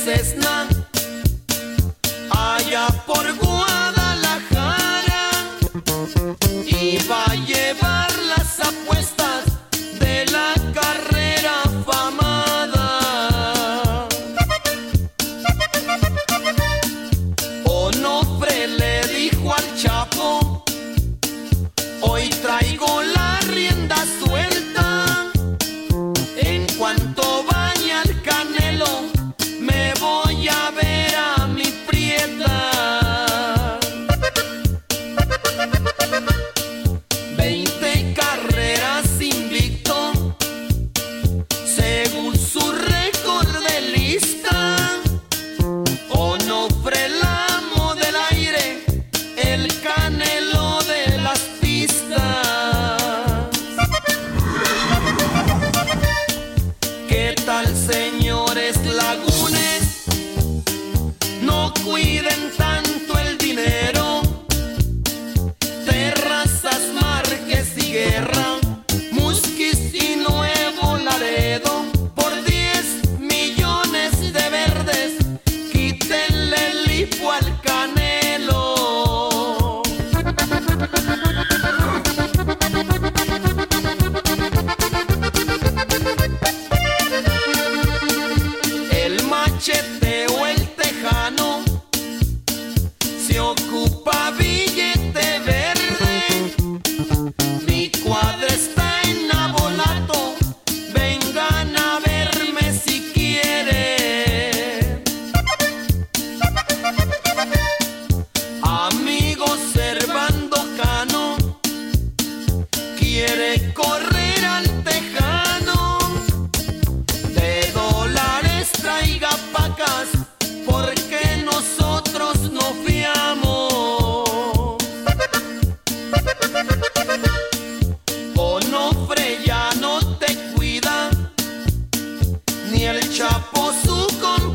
Cessna, allá por Guadalajara, y va a llevar las apuestas de la carrera famada. Onofre le dijo al Chapo: hoy traigo la rienda suelta, en cuanto vaya al Canelo me voy a ver a mi prieta. 20 carreras invicto, según su récord de lista. Onofre, el amo del aire, el Canelo de las pistas. ¿Qué tal, señores lagunes? No cuiden tanto el dinero. Terrazas, Márquez y Guerra, Musquis y Nuevo Laredo, por 10 millones de verdes, quítenle el hipo al Canelo. El Machete o el Tejano se ocupa billete verde. Mi cuadra está en Nabolato, vengan a verme si quieren. Amigo Servando Cano quiere correr al Tejano. De dólares traiga pacas, porque nosotros no fiamos. Onofre ya no te cuida, ni el Chapo su compa.